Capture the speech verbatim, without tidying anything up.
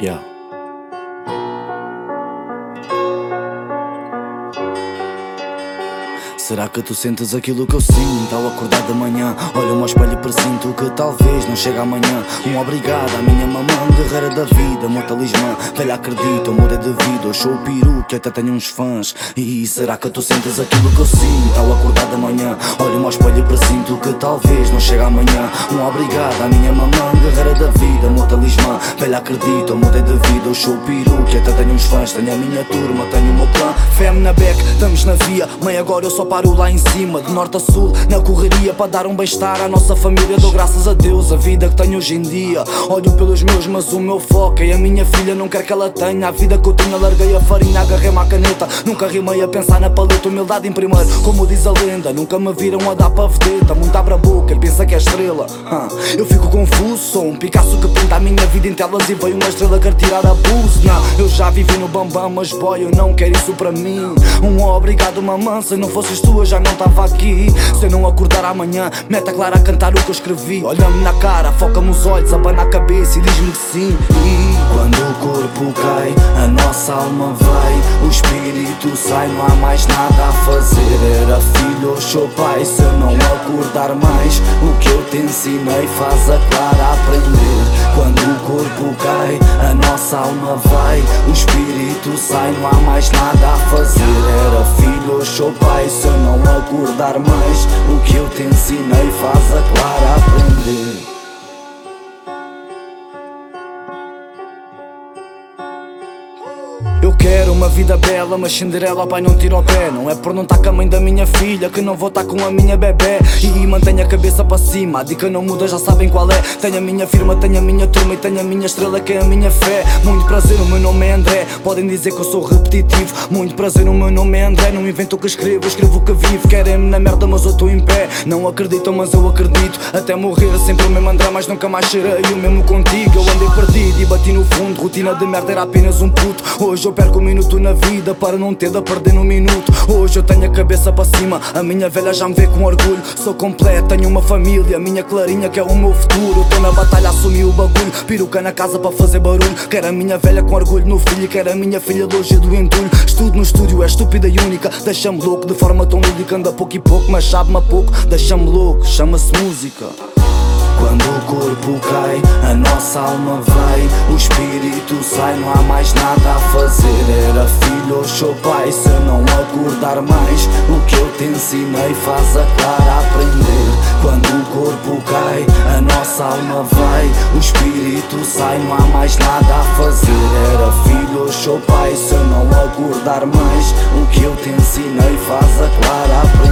Yeah. Será que tu sentes aquilo que eu sinto ao acordar de manhã? Olho-me ao espelho e presinto que talvez não chegue amanhã. Um obrigado à minha mamã, guerreira da vida, meu talismã. Velha, acredito, eu mudei de vida, eu sou o peru que até tenho uns fãs. E será que tu sentes aquilo que eu sinto ao acordar de manhã? Olho-me ao espelho e presinto que talvez não chegue amanhã. Um obrigado à minha mamã, guerreira da vida, meu talismã. Velha, acredito, eu mudei de vida, eu sou o peru que até tenho uns fãs. Tenho a minha turma, tenho o meu clã. Fé-me na beck, estamos na via. Mãe, agora eu só paro lá em cima, de norte a sul, na correria, para dar um bem-estar à nossa família. Dou graças a Deus a vida que tenho hoje em dia. Olho pelos meus, mas o meu foco é a minha filha. Não quero que ela tenha a vida que eu tinha. Larguei a farinha, agarrei-me à caneta. Nunca rimei a pensar na paleta. Humildade em primeiro, como diz a lenda. Nunca me viram a dar para vedeta. Muito abre a boca e pensa que é estrela. Eu fico confuso, sou um Picasso que pinta a minha vida em telas. E veio uma estrela quer tirar abuso. Não, eu já vivi no bambam, mas boy, eu não quero isso para mim. Um obrigado, mamãe, se não fosses tu eu já não estava aqui. Se eu não acordar amanhã, meta clara a cantar o que eu escrevi. Olha-me na cara, foca-me os olhos, abana a cabeça e diz-me que sim. E quando o corpo cai, a nossa alma vai, o espírito sai, não há mais nada a fazer. Era filho ou sou pai, se eu não acordar mais, o que eu te ensinei faz a Clara aprender. Quando o corpo cai, a nossa alma vai, o espírito sai, não há mais nada a fazer. Era filho ou sou pai, se eu não acordar mais, o que eu te ensinei faz a Clara aprender. Eu quero uma vida bela, mas Cinderela, pai, não tira o pé. Não é por não estar com a mãe da minha filha que não vou estar com a minha bebê. E mantenho a cabeça para cima, a dica não muda, já sabem qual é. Tenho a minha firma, tenho a minha turma e tenho a minha estrela que é a minha fé. Muito prazer, o meu nome é André, podem dizer que eu sou repetitivo. Muito prazer, o meu nome é André, não invento o que escrevo, escrevo o que vivo. Querem-me na merda, mas eu estou em pé. Não acreditam, mas eu acredito. Até morrer sempre o mesmo André, mas nunca mais serei o mesmo contigo. Eu andei perdido e bati no fundo, rotina de merda era apenas um puto. Hoje eu perco um minuto na vida para não ter de perder no minuto. Hoje eu tenho a cabeça para cima, a minha velha já me vê com orgulho. Sou completo, tenho uma família, a minha Clarinha que é o meu futuro. Eu tô na batalha, assumi o bagulho, peruca na casa para fazer barulho. Quero a minha velha com orgulho no filho, quero a minha filha de hoje e do entulho. Estudo no estúdio, é estúpida e única, deixa-me louco de forma tão lúdica. Anda pouco e pouco, mas sabe-me a pouco, deixa-me louco, chama-se música. Quando o corpo cai, a nossa alma vai, o espírito sai, não há mais nada a fazer. Era filho ou sou pai, se eu não acordar mais, o que eu te ensinei faz a Clara aprender. Quando o corpo cai, a nossa alma vai, o espírito sai, não há mais nada a fazer. Era filho ou sou pai, se eu não acordar mais, o que eu te ensinei faz a Clara aprender.